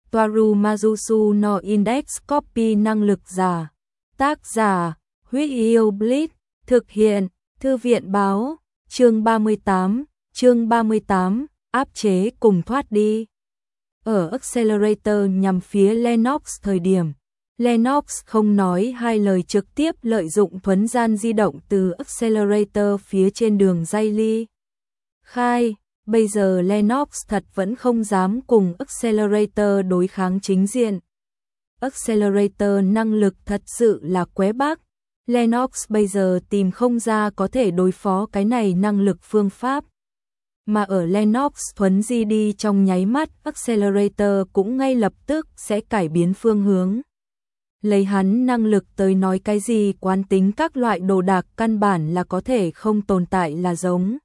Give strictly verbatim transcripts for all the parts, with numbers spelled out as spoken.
Toaru Majusu no Index Copy năng lực giả. Tác giả, Huyết Yêu Blitz, thực hiện, Thư viện báo, chương ba mươi tám, chương ba mươi tám, áp chế cùng thoát đi. Ở Accelerator nhằm phía Lennox thời điểm, Lennox không nói hai lời trực tiếp lợi dụng thuấn gian di động từ Accelerator phía trên đường dây ly khai. Bây giờ Lennox thật vẫn không dám cùng Accelerator đối kháng chính diện. Accelerator năng lực thật sự là qué bác. Lennox bây giờ tìm không ra có thể đối phó cái này năng lực phương pháp. Mà ở Lennox thuấn di đi trong nháy mắt, Accelerator cũng ngay lập tức sẽ cải biến phương hướng. Lấy hắn năng lực tới nói cái gì quán tính các loại đồ đạc căn bản là có thể không tồn tại là giống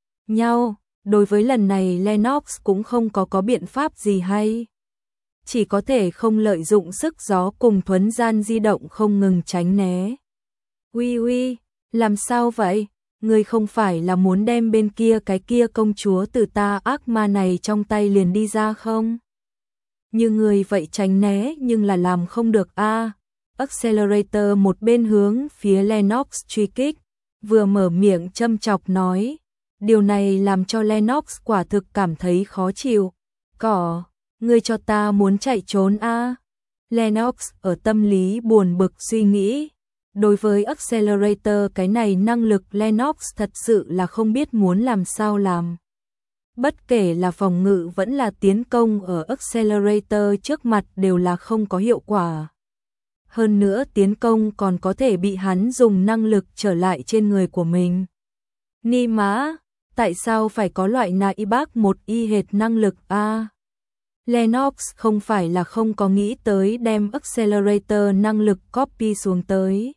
nhau. Đối với lần này Lennox cũng không có có biện pháp gì hay. Chỉ có thể không lợi dụng sức gió cùng thuấn gian di động không ngừng tránh né. Uy uy, làm sao vậy? Người không phải là muốn đem bên kia cái kia công chúa từ ta ác ma này trong tay liền đi ra không? Như người vậy tránh né nhưng là làm không được a. À. Accelerator một bên hướng phía Lennox truy kích, vừa mở miệng châm chọc nói. Điều này làm cho Lennox quả thực cảm thấy khó chịu. Cỏ, ngươi cho ta muốn chạy trốn a. À. Lennox ở tâm lý buồn bực suy nghĩ. Đối với Accelerator cái này năng lực Lennox thật sự là không biết muốn làm sao làm. Bất kể là phòng ngự vẫn là tiến công ở Accelerator trước mặt đều là không có hiệu quả. Hơn nữa tiến công còn có thể bị hắn dùng năng lực trở lại trên người của mình. Ni má, tại sao phải có loại nại bác một y hệt năng lực a? À, Lennox không phải là không có nghĩ tới đem Accelerator năng lực copy xuống tới.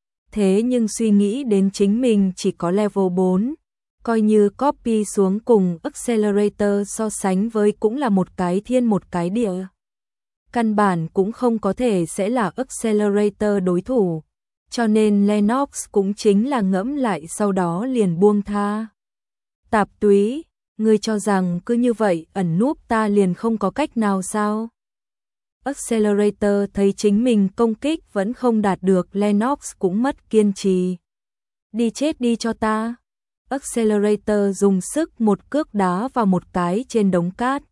Thế nhưng suy nghĩ đến chính mình chỉ có level bốn, coi như copy xuống cùng Accelerator so sánh với cũng là một cái thiên một cái địa. Căn bản cũng không có thể sẽ là Accelerator đối thủ, cho nên Lennox cũng chính là ngẫm lại sau đó liền buông tha. Tạp túy, ngươi cho rằng cứ như vậy ẩn núp ta liền không có cách nào sao? Accelerator thấy chính mình công kích vẫn không đạt được, Lennox cũng mất kiên trì. Đi chết đi cho ta. Accelerator dùng sức một cước đá vào một cái trên đống cát.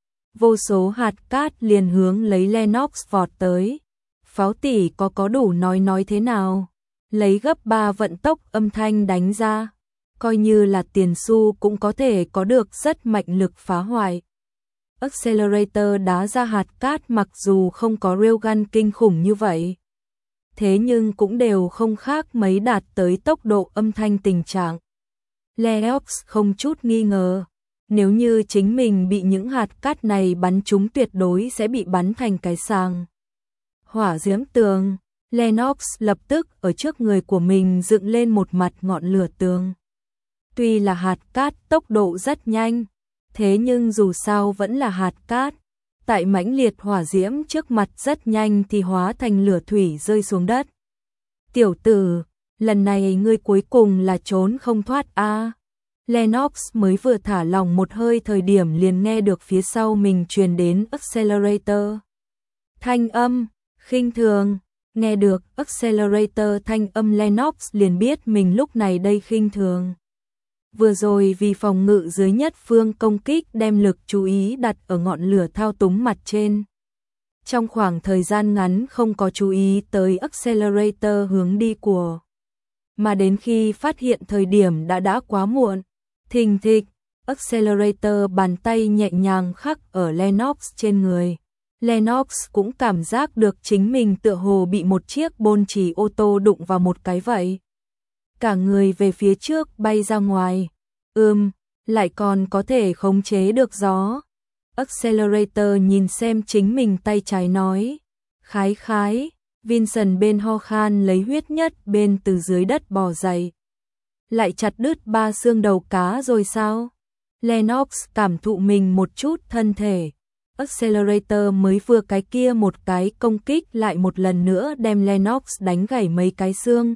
Vô số hạt cát liền hướng lấy Lennox vọt tới. Pháo tỷ có có đủ nói nói thế nào? Lấy gấp ba vận tốc âm thanh đánh ra. Coi như là tiền xu cũng có thể có được rất mạnh lực phá hoại. Accelerator đá ra hạt cát mặc dù không có railgun kinh khủng như vậy. Thế nhưng cũng đều không khác mấy đạt tới tốc độ âm thanh tình trạng. Lennox không chút nghi ngờ. Nếu như chính mình bị những hạt cát này bắn trúng tuyệt đối sẽ bị bắn thành cái sàng. Hỏa diễm tường. Lennox lập tức ở trước người của mình dựng lên một mặt ngọn lửa tường. Tuy là hạt cát tốc độ rất nhanh. Thế nhưng dù sao vẫn là hạt cát, tại mãnh liệt hỏa diễm trước mặt rất nhanh thì hóa thành lửa thủy rơi xuống đất. Tiểu tử, lần này ngươi cuối cùng là trốn không thoát a. À. Lennox mới vừa thả lỏng một hơi thời điểm liền nghe được phía sau mình truyền đến Accelerator. Thanh âm, khinh thường, nghe được Accelerator thanh âm Lennox liền biết mình lúc này đây khinh thường. Vừa rồi vì phòng ngự dưới nhất phương công kích đem lực chú ý đặt ở ngọn lửa thao túng mặt trên. Trong khoảng thời gian ngắn không có chú ý tới Accelerator hướng đi của. Mà đến khi phát hiện thời điểm đã đã quá muộn. Thình thịch, Accelerator bàn tay nhẹ nhàng khắc ở Lennox trên người. Lennox cũng cảm giác được chính mình tựa hồ bị một chiếc bôn chì ô tô đụng vào một cái vậy. Cả người về phía trước bay ra ngoài. Ừm, lại còn có thể khống chế được gió. Accelerator nhìn xem chính mình tay trái nói. Khái khái, Vincent bên ho khan lấy huyết nhất bên từ dưới đất bò dậy. Lại chặt đứt ba xương đầu cá rồi sao? Lennox cảm thụ mình một chút thân thể. Accelerator mới vừa cái kia một cái công kích lại một lần nữa đem Lennox đánh gãy mấy cái xương.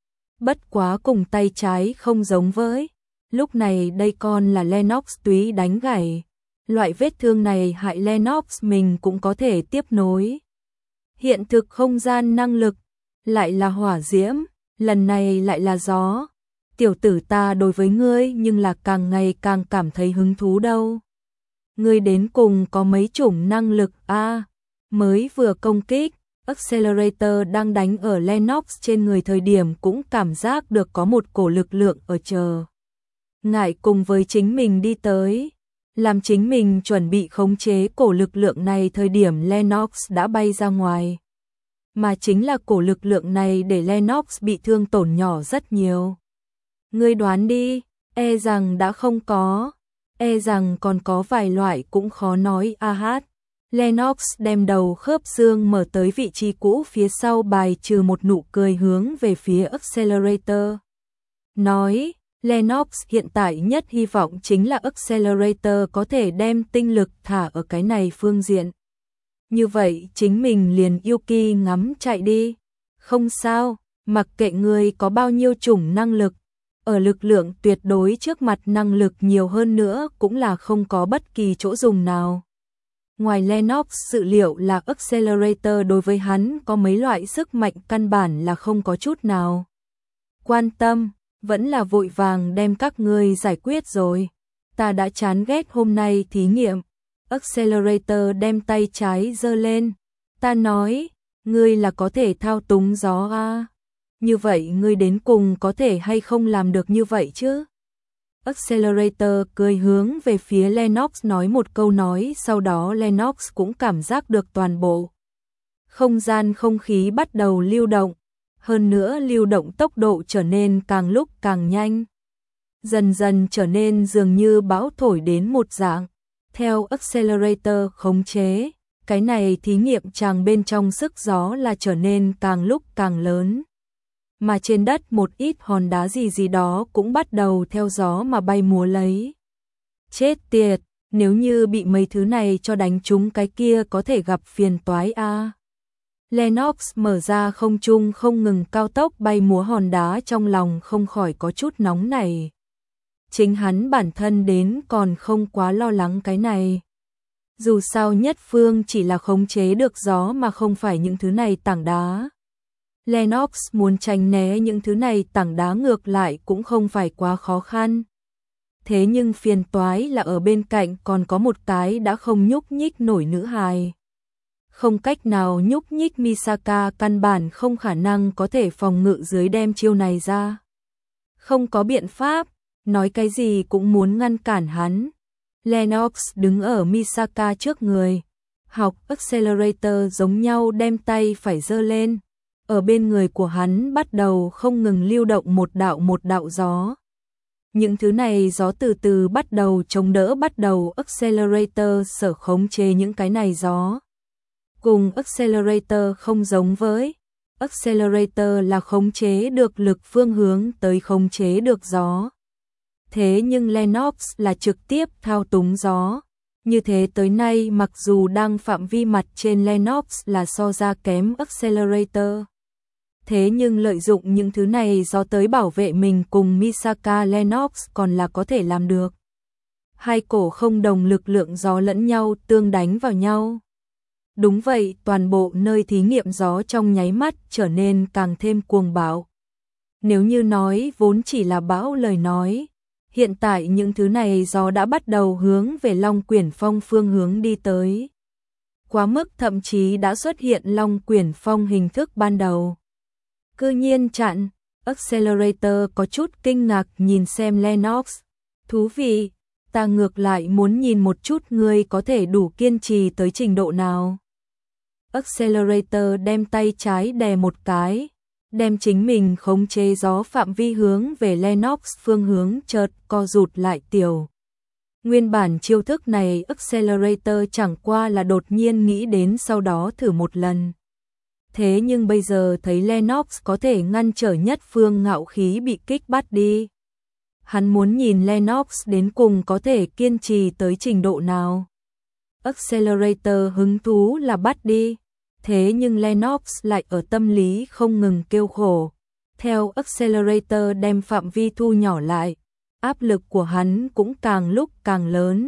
Bất quá cùng tay trái không giống với. Lúc này đây con là Lennox túy đánh gãy. Loại vết thương này hại Lennox mình cũng có thể tiếp nối. Hiện thực không gian năng lực, lại là hỏa diễm, lần này lại là gió. Tiểu tử ta đối với ngươi nhưng là càng ngày càng cảm thấy hứng thú đâu. Ngươi đến cùng có mấy chủng năng lực a? À, mới vừa công kích, Accelerator đang đánh ở Lennox trên người thời điểm cũng cảm giác được có một cổ lực lượng ở chờ. Ngại cùng với chính mình đi tới, làm chính mình chuẩn bị khống chế cổ lực lượng này thời điểm Lennox đã bay ra ngoài. Mà chính là cổ lực lượng này để Lennox bị thương tổn nhỏ rất nhiều. Ngươi đoán đi, e rằng đã không có, e rằng còn có vài loại cũng khó nói a hát. Lennox đem đầu khớp xương mở tới vị trí cũ phía sau bài trừ một nụ cười hướng về phía Accelerator. Nói, Lennox hiện tại nhất hy vọng chính là Accelerator có thể đem tinh lực thả ở cái này phương diện. Như vậy chính mình liền yêu kỳ ngắm chạy đi. Không sao, mặc kệ người có bao nhiêu chủng năng lực, ở lực lượng tuyệt đối trước mặt năng lực nhiều hơn nữa cũng là không có bất kỳ chỗ dùng nào. Ngoài Lennox dự liệu là Accelerator đối với hắn có mấy loại sức mạnh căn bản là không có chút nào quan tâm, vẫn là vội vàng đem các ngươi giải quyết rồi. Ta đã chán ghét hôm nay thí nghiệm. Accelerator đem tay trái giơ lên. Ta nói, ngươi là có thể thao túng gió à? Như vậy ngươi đến cùng có thể hay không làm được như vậy chứ? Accelerator cười hướng về phía Lennox nói một câu nói, sau đó Lennox cũng cảm giác được toàn bộ không gian không khí bắt đầu lưu động, hơn nữa lưu động tốc độ trở nên càng lúc càng nhanh, dần dần trở nên dường như bão thổi đến một dạng. Theo Accelerator khống chế, cái này thí nghiệm tràng bên trong sức gió là trở nên càng lúc càng lớn. Mà trên đất một ít hòn đá gì gì đó cũng bắt đầu theo gió mà bay múa lấy. Chết tiệt, nếu như bị mấy thứ này cho đánh trúng cái kia có thể gặp phiền toái a. À. Lennox mở ra không trung không ngừng cao tốc bay múa hòn đá, trong lòng không khỏi có chút nóng này. Chính hắn bản thân đến còn không quá lo lắng cái này. Dù sao nhất phương chỉ là khống chế được gió mà không phải những thứ này tảng đá. Lennox muốn tránh né những thứ này tảng đá ngược lại cũng không phải quá khó khăn. Thế nhưng phiền toái là ở bên cạnh còn có một cái đã không nhúc nhích nổi nữ hài. Không cách nào nhúc nhích Misaka căn bản không khả năng có thể phòng ngự dưới đem chiêu này ra. Không có biện pháp, nói cái gì cũng muốn ngăn cản hắn. Lennox đứng ở Misaka trước người, học Accelerator giống nhau đem tay phải giơ lên. Ở bên người của hắn bắt đầu không ngừng lưu động một đạo một đạo gió. Những thứ này gió từ từ bắt đầu chống đỡ, bắt đầu Accelerator sở khống chế những cái này gió. Cùng Accelerator không giống với, Accelerator là khống chế được lực phương hướng tới khống chế được gió. Thế nhưng Lennox là trực tiếp thao túng gió. Như thế tới nay mặc dù đang phạm vi mặt trên Lennox là so ra kém Accelerator. Thế nhưng lợi dụng những thứ này gió tới bảo vệ mình cùng Misaka, Lennox còn là có thể làm được. Hai cổ không đồng lực lượng gió lẫn nhau tương đánh vào nhau. Đúng vậy, toàn bộ nơi thí nghiệm gió trong nháy mắt trở nên càng thêm cuồng bạo. Nếu như nói vốn chỉ là bão lời nói, hiện tại những thứ này gió đã bắt đầu hướng về Long Quyển Phong phương hướng đi tới. Quá mức thậm chí đã xuất hiện Long Quyển Phong hình thức ban đầu. Cư nhiên chặn, Accelerator có chút kinh ngạc nhìn xem Lennox. Thú vị, ta ngược lại muốn nhìn một chút ngươi có thể đủ kiên trì tới trình độ nào. Accelerator đem tay trái đè một cái, đem chính mình khống chế gió phạm vi hướng về Lennox phương hướng chợt co rụt lại tiểu. Nguyên bản chiêu thức này Accelerator chẳng qua là đột nhiên nghĩ đến sau đó thử một lần. Thế nhưng bây giờ thấy Lennox có thể ngăn trở nhất phương ngạo khí bị kích bắt đi. Hắn muốn nhìn Lennox đến cùng có thể kiên trì tới trình độ nào. Accelerator hứng thú là bắt đi. Thế nhưng Lennox lại ở tâm lý không ngừng kêu khổ. Theo Accelerator đem phạm vi thu nhỏ lại, áp lực của hắn cũng càng lúc càng lớn.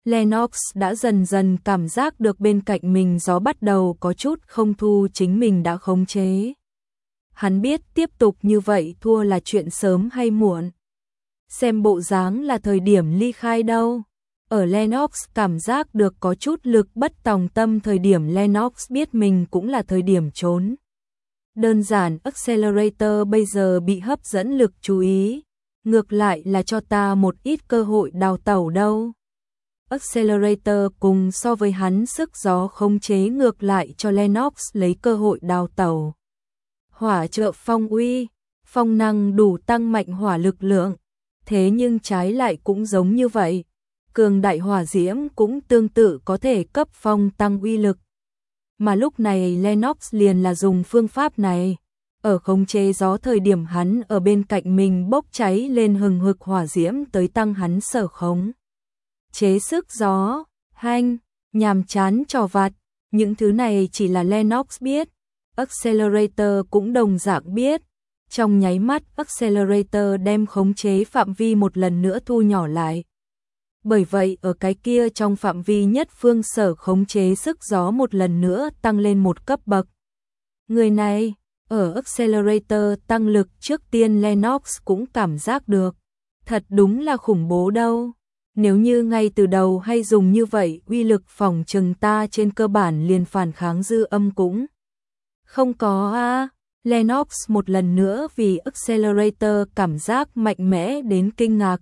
Lennox đã dần dần cảm giác được bên cạnh mình gió bắt đầu có chút không thu chính mình đã khống chế. Hắn biết tiếp tục như vậy thua là chuyện sớm hay muộn. Xem bộ dáng là thời điểm ly khai đâu. Ở Lennox cảm giác được có chút lực bất tòng tâm, thời điểm Lennox biết mình cũng là thời điểm trốn. Đơn giản Accelerator bây giờ bị hấp dẫn lực chú ý, ngược lại là cho ta một ít cơ hội đào tẩu đâu. Accelerator cùng so với hắn sức gió khống chế ngược lại cho Lennox lấy cơ hội đào tẩu. Hỏa trợ phong uy, phong năng đủ tăng mạnh hỏa lực lượng, thế nhưng trái lại cũng giống như vậy. Cường đại hỏa diễm cũng tương tự có thể cấp phong tăng uy lực. Mà lúc này Lennox liền là dùng phương pháp này. Ở khống chế gió thời điểm hắn ở bên cạnh mình bốc cháy lên hừng hực hỏa diễm tới tăng hắn sở khống. Chế sức gió, hanh, nhàm chán trò vặt, những thứ này chỉ là Lennox biết. Accelerator cũng đồng dạng biết. Trong nháy mắt Accelerator đem khống chế phạm vi một lần nữa thu nhỏ lại. Bởi vậy ở cái kia trong phạm vi nhất phương sở khống chế sức gió một lần nữa tăng lên một cấp bậc. Người này, ở Accelerator tăng lực trước tiên Lennox cũng cảm giác được. Thật đúng là khủng bố đâu. Nếu như ngay từ đầu hay dùng như vậy, uy lực phòng trừng ta trên cơ bản liền phản kháng dư âm cũng không có a. À. Lennox một lần nữa vì Accelerator cảm giác mạnh mẽ đến kinh ngạc.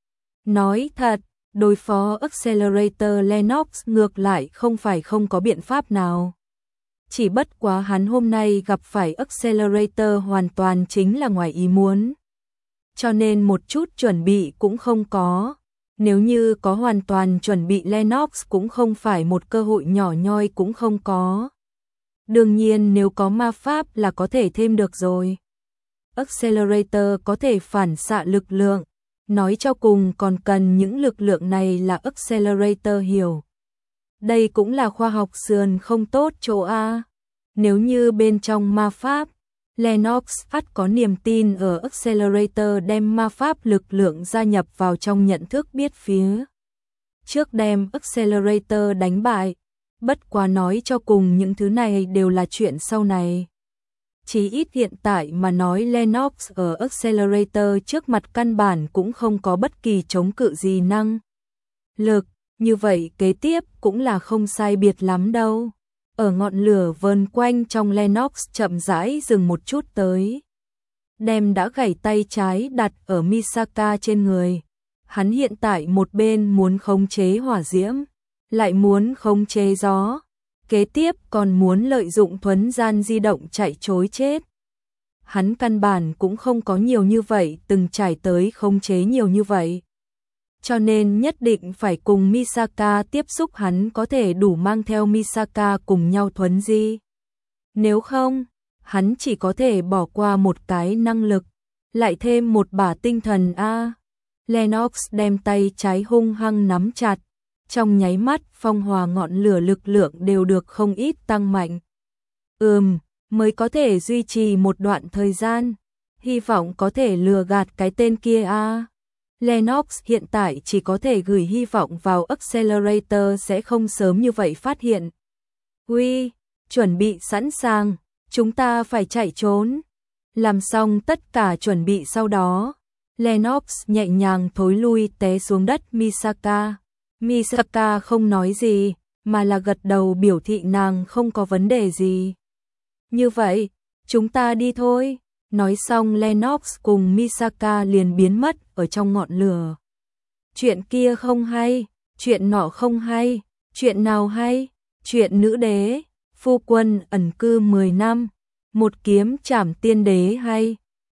Nói thật, đối phó Accelerator Lennox ngược lại không phải không có biện pháp nào. Chỉ bất quá hắn hôm nay gặp phải Accelerator hoàn toàn chính là ngoài ý muốn. Cho nên một chút chuẩn bị cũng không có. Nếu như có hoàn toàn chuẩn bị Lennox cũng không phải một cơ hội nhỏ nhoi cũng không có. Đương nhiên nếu có ma pháp là có thể thêm được rồi. Accelerator có thể phản xạ lực lượng. Nói cho cùng còn cần những lực lượng này là Accelerator hiểu. Đây cũng là khoa học sườn không tốt chỗ A. Nếu như bên trong ma pháp, Lennox phát có niềm tin ở Accelerator đem ma pháp lực lượng gia nhập vào trong nhận thức biết phía. Trước đem Accelerator đánh bại, bất quá nói cho cùng những thứ này đều là chuyện sau này. Chỉ ít hiện tại mà nói Lennox ở Accelerator trước mặt căn bản cũng không có bất kỳ chống cự gì năng lực, như vậy kế tiếp cũng là không sai biệt lắm đâu. Ở ngọn lửa vờn quanh trong Lennox chậm rãi dừng một chút tới. Đem đã gãy tay trái đặt ở Misaka trên người. Hắn hiện tại một bên muốn khống chế hỏa diễm, lại muốn khống chế gió. Kế tiếp còn muốn lợi dụng thuấn gian di động chạy trối chết. Hắn căn bản cũng không có nhiều như vậy từng trải tới khống chế nhiều như vậy. Cho nên nhất định phải cùng Misaka tiếp xúc hắn có thể đủ mang theo Misaka cùng nhau thuấn di. Nếu không, hắn chỉ có thể bỏ qua một cái năng lực, lại thêm một bả tinh thần A. Lennox đem tay trái hung hăng nắm chặt. Trong nháy mắt phong hòa ngọn lửa lực lượng đều được không ít tăng mạnh. Ừm, mới có thể duy trì một đoạn thời gian. Hy vọng có thể lừa gạt cái tên kia a. Lennox hiện tại chỉ có thể gửi hy vọng vào Accelerator sẽ không sớm như vậy phát hiện. Uy, chuẩn bị sẵn sàng, chúng ta phải chạy trốn. Làm xong tất cả chuẩn bị sau đó, Lennox nhẹ nhàng thối lui té xuống đất Misaka. Misaka không nói gì, mà là gật đầu biểu thị nàng không có vấn đề gì. Như vậy, chúng ta đi thôi. Nói xong Lennox cùng Misaka liền biến mất ở trong ngọn lửa. Chuyện kia không hay, chuyện nọ không hay, chuyện nào hay, chuyện nữ đế, phu quân ẩn cư mười năm, một kiếm trảm tiên đế hay.